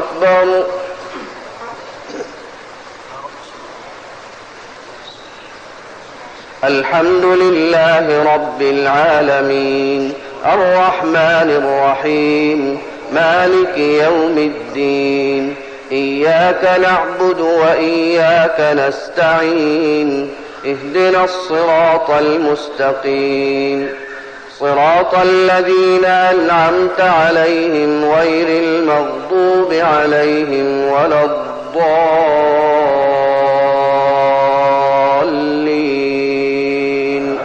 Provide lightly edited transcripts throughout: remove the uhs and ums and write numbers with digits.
أكبر. الحمد لله رب العالمين، الرحمن الرحيم، مالك يوم الدين. إياك نعبد وإياك نستعين، اهدنا الصراط المستقيم، صراط الذين أنعمت عليهم غير المغضوب عليهم ولا الضالين.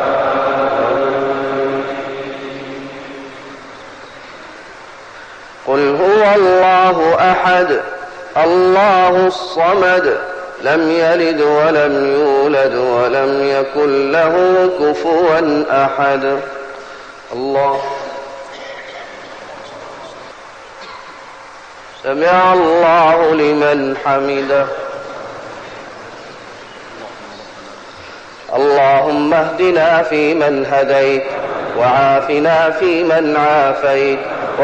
قل هو الله أحد الله الصمد، لم يلد ولم يولد ولم يكن له كفوا أحد. الله سمع الله لمن حمده. اللهم اهدنا فيمن هديت، وعافنا فيمن عافيت،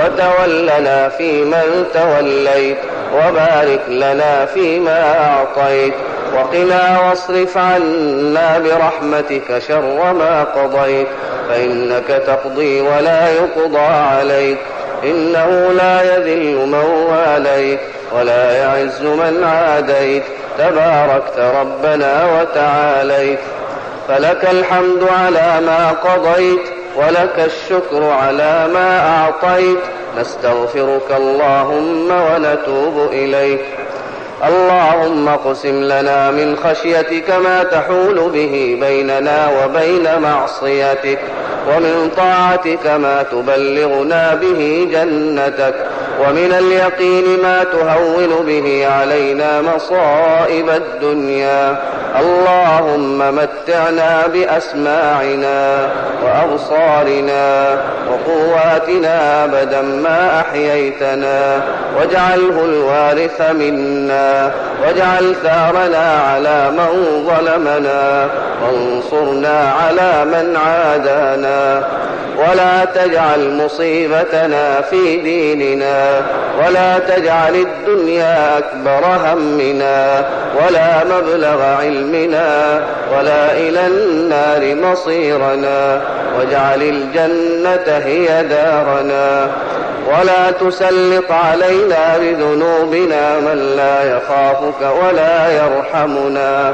وتولنا فيمن توليت، وبارك لنا فيما أعطيت، وقنا واصرف عنا برحمتك شر ما قضيت، فإنك تقضي ولا يقضى عليك، إنه لا يذل من واليت ولا يعز من عاديت، تباركت ربنا وتعاليت. فلك الحمد على ما قضيت، ولك الشكر على ما أعطيت، نستغفرك اللهم ونتوب إليك. اللهم اقسم لنا من خشيتك ما تحول به بيننا وبين معصيتك، ومن طاعتك ما تبلغنا به جنتك، ومن اليقين ما تهون به علينا مصائب الدنيا. اللهم متعنا بأسماعنا وأبصارنا وقواتنا أبدا ما أحييتنا، واجعله الوارث منا، واجعل ثارنا على من ظلمنا، وانصرنا على من عادانا، ولا تجعل مصيبتنا في ديننا، ولا تجعل الدنيا أكبر همنا، ولا مبلغ علمنا، ولا إلى النار مصيرنا، واجعل الجنة هي دارنا، ولا تسلط علينا بذنوبنا من لا يخافك ولا يرحمنا.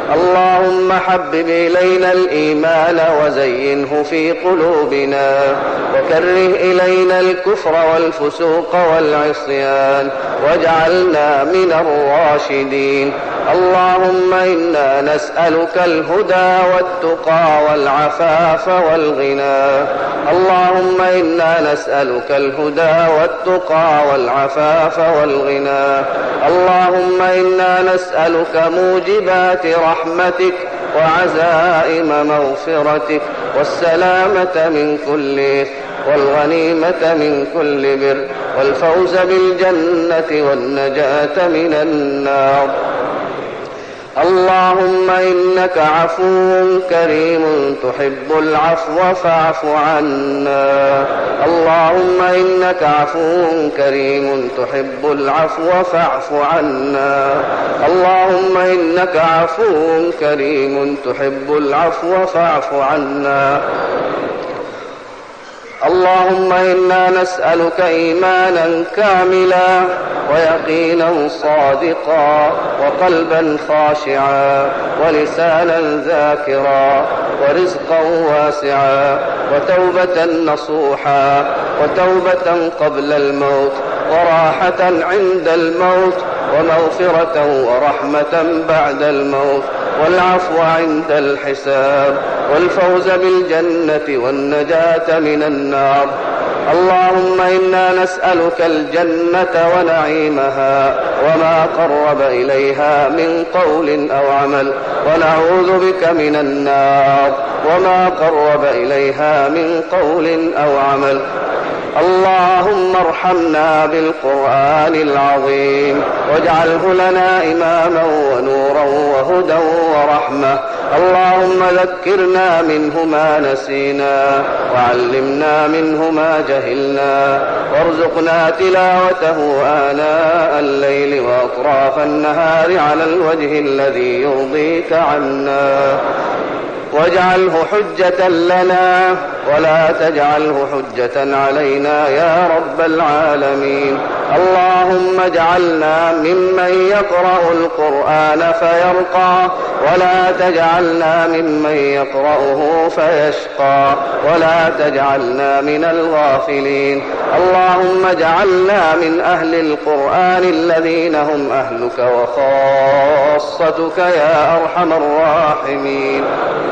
اللهم حبب إلينا الإيمان وزينه في قلوبنا، وكره إلينا الكفر والفسوق والعصيان، واجعلنا من الراشدين. اللهم إنا نسألك الهدى والتقى والعفاف والغنى. اللهم إنا نسألك الهدى والتقى والعفاف والغنى. اللهم إنا نسألك موجبات رحمتك وعزائم مغفرتك، والسلامة من كل إثم، والغنيمة من كل بر، والفوز بالجنة والنجاة من النار. اللهم إنك عفو كريم تحب العفو فاعف عنا. اللهم إنك عفو كريم تحب العفو فاعف عنا. اللهم إنك عفو كريم تحب العفو فاعف عنا. اللهم إنا نسألك إيمانا كاملا، ويقينا صادقا، وقلبا خاشعا، ولسانا ذاكرا، ورزقا واسعا، وتوبة نصوحا، وتوبة قبل الموت، وراحة عند الموت، ومغفرة ورحمة بعد الموت، والعفو عند الحساب، والفوز بالجنة والنجاة من النار. اللهم إنا نسألك الجنة ونعيمها وما قرب إليها من قول أو عمل، ونعوذ بك من النار وما قرب إليها من قول أو عمل. اللهم وارحمنا بالقرآن العظيم واجعله لنا إماما ونورا وهدى ورحمة. اللهم ذكرنا منه ما نسينا وعلمنا منه ما جهلنا وارزقنا تلاوته آناء الليل وأطراف النهار على الوجه الذي يرضيك عنا، واجعله حجة لنا ولا تجعله حجة علينا يا رب العالمين. اللهم اجعلنا ممن يقرأ القرآن فيرقى ولا تجعلنا ممن يقرأه فيشقى ولا تجعلنا من الغافلين. اللهم اجعلنا من أهل القرآن الذين هم أهلك وخاصتك يا أرحم الراحمين.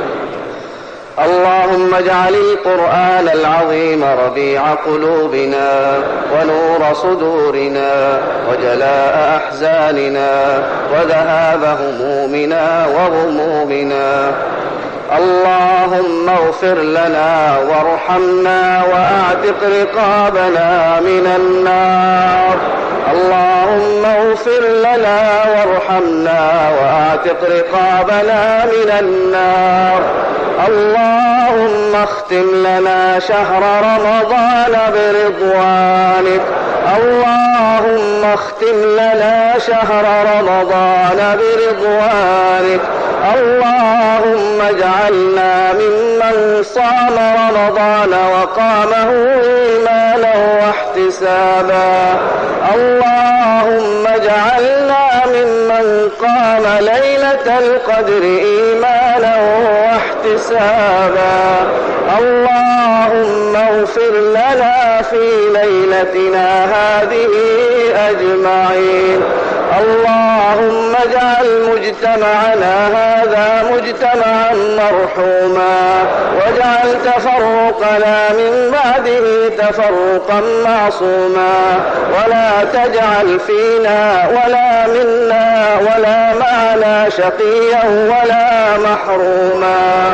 اللهم اجعل القرآن العظيم ربيع قلوبنا ونور صدورنا وجلاء أحزاننا وذهاب همومنا وغمومنا. اللهم اغفر لنا وارحمنا وأعتق رقابنا من النار. اللهم اغفر لنا وارحمنا وأعتق رقابنا من النار. اللهم اختم لنا شهر رمضان برضوانك. اللهم اختم لنا شهر رمضان برضوانك. اللهم اجعلنا ممن صام رمضان وقامه إيمانا واحتسابا. اللهم اجعلنا ممن قام ليلة القدر إيمانا واحتسابا. اللهم اغفر لنا في ليلتنا هذه أجمعين. اللهم اجعل مجتمعنا هذا مجتمعا مرحوما واجعل تفرقنا من بعده تفرقا معصوما ولا تجعل فينا ولا منا ولا معنا شقيا ولا محروما.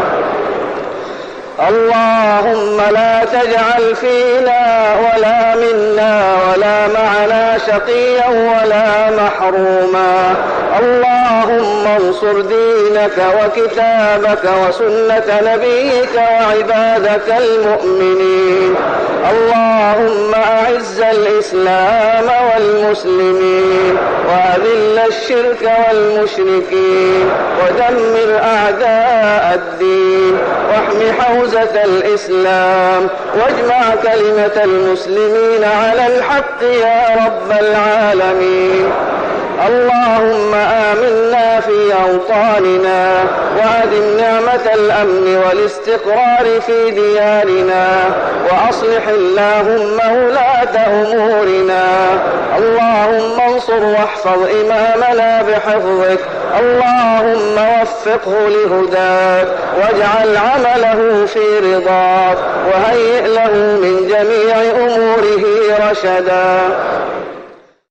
اللهم لا تجعل فينا ولا منا ولا معنا شقيا ولا محروما. اللهم انصر دينك وكتابك وسنة نبيك وعبادك المؤمنين. اللهم أعز الإسلام والمسلمين وأذل الشرك والمشركين ودمر أعداء الدين واحم حوزة الإسلام واجمع كلمة المسلمين على الحق يا رب العالمين. اللهم آمنا في أوطاننا وأدم نعمة الأمن والاستقرار في ديارنا وأصلح اللهم ولاة أمورنا. اللهم انصر واحفظ إمامنا بحفظك. اللهم وفقه لهداك واجعل عمله في رضاك وهيئ له من جميع أموره رشدا.